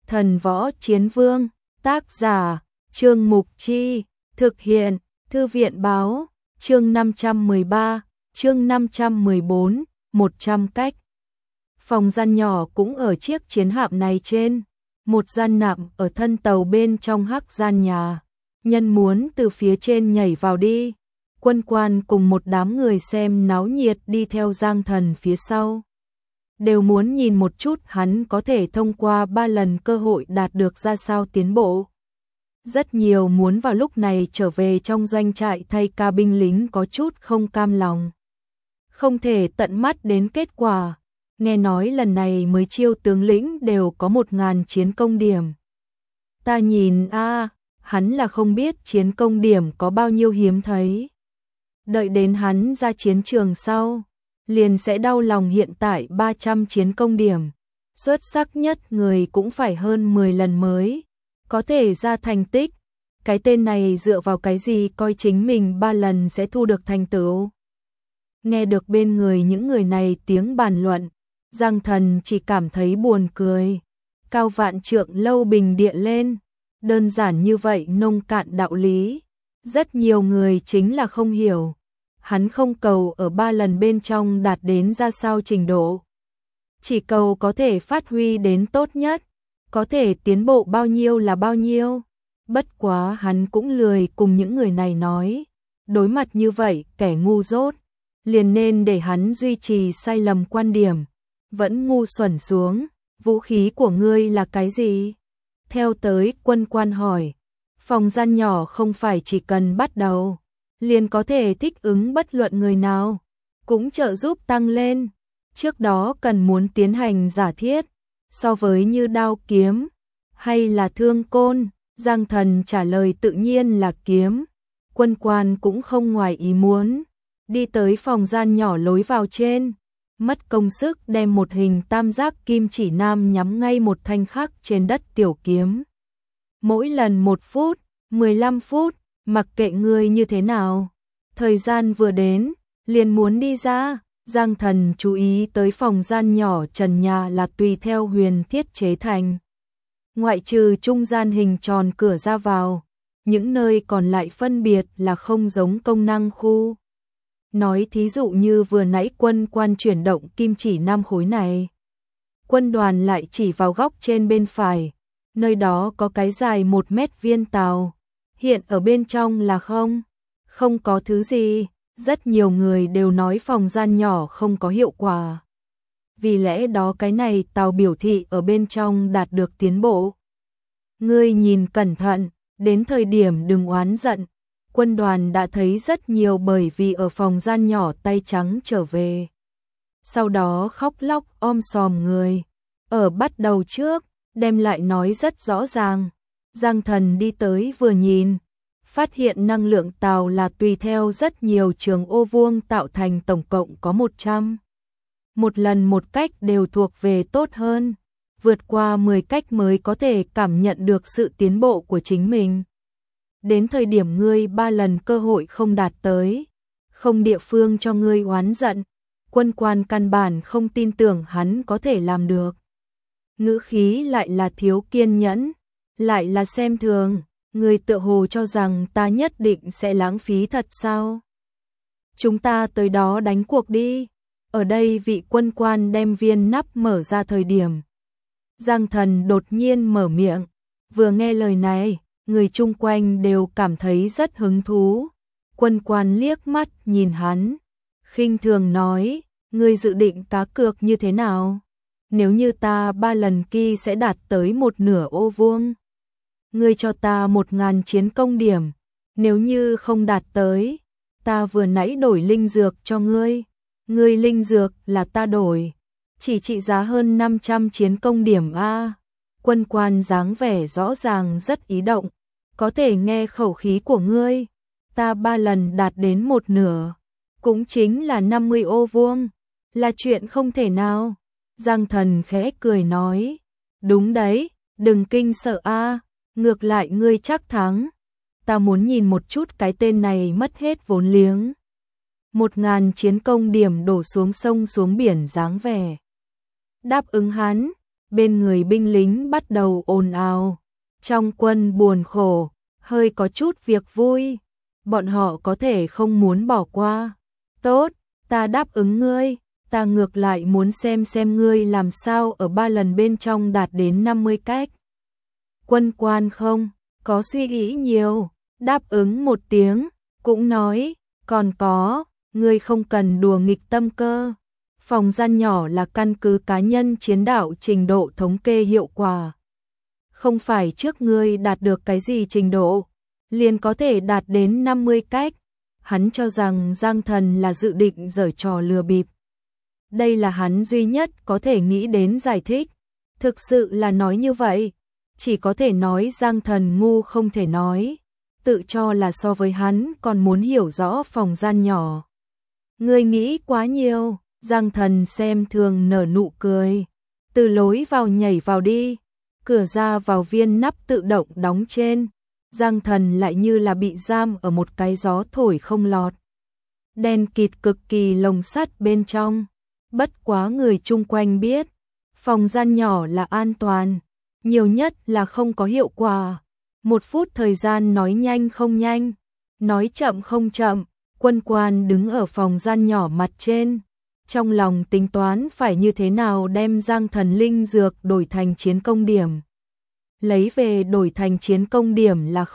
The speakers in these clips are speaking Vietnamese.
Thần Võ Chiến Vương, tác giả, Trương Mục Chi, thực hiện, Thư viện Báo, chương 513, chương 514, 100 cách. Phòng gian nhỏ cũng ở chiếc chiến hạm này trên, một gian nạm ở thân tàu bên trong hắc gian nhà. Nhân muốn từ phía trên nhảy vào đi, Quân Quan cùng một đám người xem náo nhiệt đi theo Giang Thần phía sau. Đều muốn nhìn một chút hắn có thể thông qua 3 lần cơ hội đạt được ra sao tiến bộ. Rất nhiều muốn vào lúc này trở về trong doanh trại thay ca binh lính có chút không cam lòng. Không thể tận mắt đến kết quả, nghe nói lần này mới chiêu tướng lĩnh đều có 1000 chiến công điểm. Ta nhìn hắn là không biết chiến công điểm có bao nhiêu hiếm thấy. Đợi đến hắn ra chiến trường sau, liền sẽ đau lòng hiện tại 300 chiến công điểm. Xuất sắc nhất người cũng phải hơn 10 lần mới có thể ra thành tích. Cái tên này dựa vào cái gì coi chính mình 3 lần sẽ thu được thành tựu. Nghe được bên người những người này tiếng bàn luận, Giang Thần chỉ cảm thấy buồn cười. Cao vạn trượng lâu bình địa lên, đơn giản như vậy nông cạn đạo lý. Rất nhiều người chính là không hiểu. Hắn không cầu ở 3 lần bên trong đạt đến ra sao trình độ. Chỉ cầu có thể phát huy đến tốt nhất, có thể tiến bộ bao nhiêu là bao nhiêu. Bất quá hắn cũng lười cùng những người này nói. Đối mặt như vậy kẻ ngu dốt, liền nên để hắn duy trì sai lầm quan điểm. Vẫn ngu xuẩn xuống, vũ khí của ngươi là cái gì? Theo tới Quân Quan hỏi. Phòng gian nhỏ không phải chỉ cần bắt đầu liền có thể thích ứng bất luận người nào, cũng trợ giúp tăng lên. Trước đó cần muốn tiến hành giả thiết, so với như đao kiếm, hay là thương côn, Giang Thần trả lời tự nhiên là kiếm. Quân Quan cũng không ngoài ý muốn, đi tới phòng gian nhỏ lối vào trên, mất công sức đem một hình tam giác kim chỉ nam nhắm ngay một thanh khắc trên đất tiểu kiếm. Mỗi lần 1 phút, 15 phút, mặc kệ ngươi như thế nào. Thời gian vừa đến, liền muốn đi ra. Giang Thần chú ý tới phòng gian nhỏ trần nhà là tùy theo huyền thiết chế thành. Ngoại trừ trung gian hình tròn cửa ra vào, những nơi còn lại phân biệt là không giống công năng khu. Nói thí dụ như vừa nãy Quân Quan chuyển động kim chỉ nam khối này. Quân đoàn lại chỉ vào góc trên bên phải, nơi đó có cái dài 1 mét viên tàu. Hiện ở bên trong là không có thứ gì. Rất nhiều người đều nói phòng gian nhỏ không có hiệu quả. Vì lẽ đó cái này tàu biểu thị ở bên trong đạt được tiến bộ. Ngươi nhìn cẩn thận, đến thời điểm đừng oán giận. Quân đoàn đã thấy rất nhiều bởi vì ở phòng gian nhỏ tay trắng trở về. Sau đó khóc lóc om sòm người. Ở bắt đầu trước, đem lại nói rất rõ ràng. Giang Thần đi tới vừa nhìn, phát hiện năng lượng tàu là tùy theo rất nhiều trường ô vuông tạo thành, tổng cộng có 100. Một lần một cách đều thuộc về tốt hơn, vượt qua 10 cách mới có thể cảm nhận được sự tiến bộ của chính mình. Đến thời điểm ngươi 3 lần cơ hội không đạt tới, không địa phương cho ngươi oán giận. Quân Quan căn bản không tin tưởng hắn có thể làm được. Ngữ khí lại là thiếu kiên nhẫn, lại là xem thường. Người tựa hồ cho rằng ta nhất định sẽ lãng phí thật sao? Chúng ta tới đó đánh cuộc đi. Ở đây vị Quân Quan đem viên nắp mở ra thời điểm, Giang Thần đột nhiên mở miệng. Vừa nghe lời này, người chung quanh đều cảm thấy rất hứng thú. Quân Quan liếc mắt nhìn hắn, khinh thường nói, ngươi dự định cá cược như thế nào? Nếu như ta 3 lần kia sẽ đạt tới 1/2 ô vuông, ngươi cho ta 1000 chiến công điểm. Nếu như không đạt tới, ta vừa nãy đổi linh dược cho ngươi. Ngươi linh dược là ta đổi, chỉ trị giá hơn 500 chiến công điểm a. Quân Quan dáng vẻ rõ ràng rất ý động. Có thể nghe khẩu khí của ngươi, ta 3 lần đạt đến 1/2, cũng chính là 50 ô vuông, là chuyện không thể nào. Giang Thần khẽ cười nói, đúng đấy, đừng kinh sợ a. Ngược lại ngươi chắc thắng. Ta muốn nhìn một chút cái tên này mất hết vốn liếng. 1000 chiến công điểm đổ xuống sông xuống biển dáng vẻ. Đáp ứng hắn, bên người binh lính bắt đầu ồn ào. Trong quân buồn khổ, hơi có chút việc vui, bọn họ có thể không muốn bỏ qua. Tốt, ta đáp ứng ngươi, ta ngược lại muốn xem ngươi làm sao ở 3 lần bên trong đạt đến 50 cách. Quân quan không có suy nghĩ nhiều, đáp ứng một tiếng, cũng nói, còn có, ngươi không cần đùa nghịch tâm cơ. Phòng gian nhỏ là căn cứ cá nhân chiến đạo trình độ thống kê hiệu quả. Không phải trước ngươi đạt được cái gì trình độ, liền có thể đạt đến 50 cách. Hắn cho rằng Giang Thần là dự định giở trò lừa bịp. Đây là hắn duy nhất có thể nghĩ đến giải thích. Thực sự là nói như vậy, chỉ có thể nói Giang Thần ngu không thể nói. Tự cho là so với hắn còn muốn hiểu rõ phòng gian nhỏ. Ngươi nghĩ quá nhiều, Giang Thần xem thường nở nụ cười. Từ lối vào nhảy vào đi, cửa ra vào viên nắp tự động đóng trên. Giang Thần lại như là bị giam ở một cái gió thổi không lọt. Đen kịt cực kỳ lồng sắt bên trong. Bất quá người chung quanh biết, phòng gian nhỏ là an toàn, nhiều nhất là không có hiệu quả. 1 phút thời gian nói nhanh không nhanh, nói chậm không chậm, quân quan đứng ở phòng gian nhỏ mặt trên. Trong lòng tính toán phải như thế nào đem Giang Thần linh dược đổi thành chiến công điểm. Lấy về đổi thành chiến công điểm là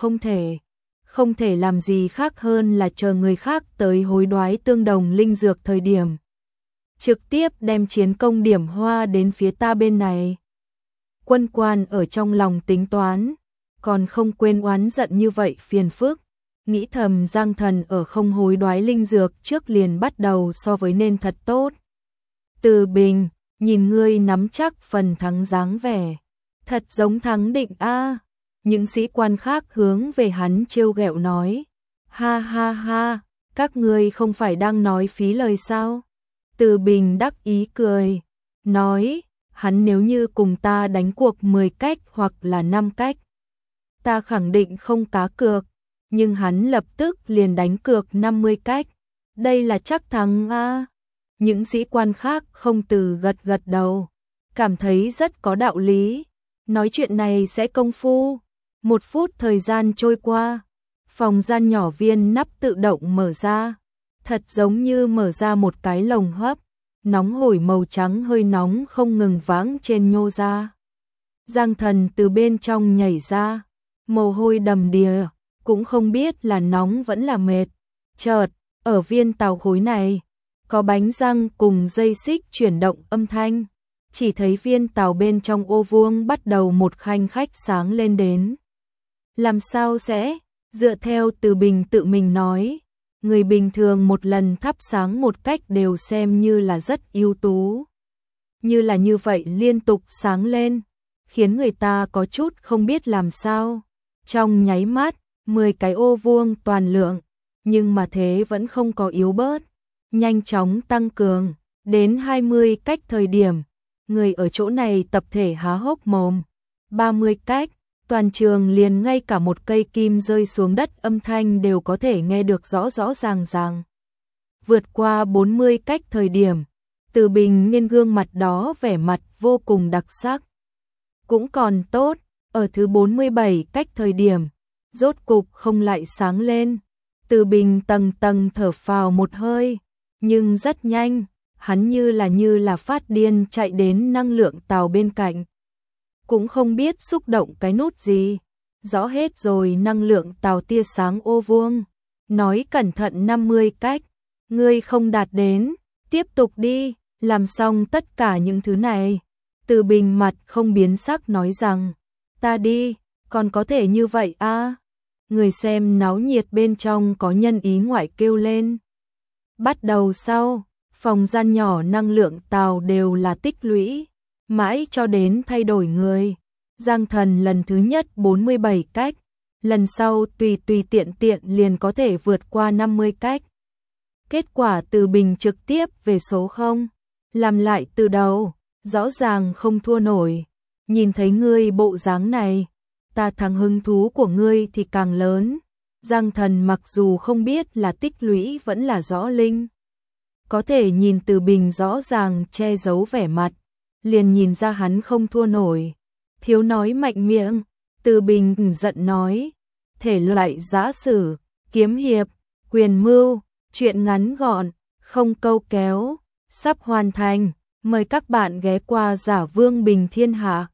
không thể làm gì khác hơn là chờ người khác tới hối đoái tương đồng linh dược thời điểm. Trực tiếp đem chiến công điểm hoa đến phía ta bên này. Quân quan ở trong lòng tính toán, còn không quên oán giận như vậy phiền phức. Nghĩ thầm Giang Thần ở không hối đoái linh dược trước liền bắt đầu so với nên thật tốt. Từ Bình, nhìn ngươi nắm chắc phần thắng dáng vẻ. Thật giống thắng định a. Những sĩ quan khác hướng về hắn trêu ghẹo nói. Ha ha ha, các ngươi không phải đang nói phí lời sao? Từ Bình đắc ý cười, nói, hắn nếu như cùng ta đánh cuộc 10 cách hoặc là 5 cách, ta khẳng định không cá cược, nhưng hắn lập tức liền đánh cược 50 cách, đây là chắc thắng a. Những sĩ quan khác không từ gật gật đầu, cảm thấy rất có đạo lý, nói chuyện này sẽ công phu. 1 phút thời gian trôi qua, phòng gian nhỏ viên nắp tự động mở ra. Thật giống như mở ra một cái lồng hấp, nóng hổi màu trắng hơi nóng không ngừng vãng trên nhô ra. Giang Thần từ bên trong nhảy ra, mồ hôi đầm đìa, cũng không biết là nóng vẫn là mệt. Chợt, ở viên tàu khối này, có bánh răng cùng dây xích chuyển động âm thanh, chỉ thấy viên tàu bên trong ô vuông bắt đầu một khanh khách sáng lên đến. Làm sao sẽ? Dựa theo Từ Bình tự mình nói, người bình thường một lần thắp sáng một cách đều xem như là rất ưu tú. Như là như vậy liên tục sáng lên, khiến người ta có chút không biết làm sao. Trong nháy mắt, 10 cái ô vuông toàn lượng, nhưng mà thế vẫn không có yếu bớt, nhanh chóng tăng cường, đến 20 cách thời điểm, người ở chỗ này tập thể há hốc mồm. 30 cách, toàn trường liền ngay cả một cây kim rơi xuống đất âm thanh đều có thể nghe được rõ rõ ràng ràng. Vượt qua 40 cách thời điểm, Từ Bình nên gương mặt đó vẻ mặt vô cùng đặc sắc. Cũng còn tốt, ở thứ 47 cách thời điểm, rốt cục không lại sáng lên. Từ Bình tầng tầng thở phào một hơi, nhưng rất nhanh, hắn như là phát điên chạy đến năng lượng tàu bên cạnh. Cũng không biết xúc động cái nút gì, rõ hết rồi năng lượng tàu tia sáng ô vuông, nói cẩn thận 50 cách, ngươi không đạt đến, tiếp tục đi, làm xong tất cả những thứ này. Từ Bình mặt không biến sắc nói rằng, ta đi, còn có thể như vậy a? Người xem náo nhiệt bên trong có nhân ý ngoại kêu lên. Bắt đầu sau, phòng gian nhỏ năng lượng tàu đều là tích lũy, mãi cho đến thay đổi người. Giang Thần lần thứ nhất 47 cách, lần sau tùy tiện liền có thể vượt qua 50 cách. Kết quả Từ Bình trực tiếp về số 0, làm lại từ đầu, rõ ràng không thua nổi. Nhìn thấy ngươi bộ dáng này, ta thắng hứng thú của ngươi thì càng lớn. Giang Thần mặc dù không biết là tích lũy vẫn là rõ linh, có thể nhìn Từ Bình rõ ràng che giấu vẻ mặt, liền nhìn ra hắn không thua nổi. Thiếu nói mạnh miệng, Từ Bình giận nói, thể loại giã sử, kiếm hiệp, quyền mưu, truyện ngắn gọn, không câu kéo, sắp hoàn thành, mời các bạn ghé qua Giả Vương Bình Thiên Hạ.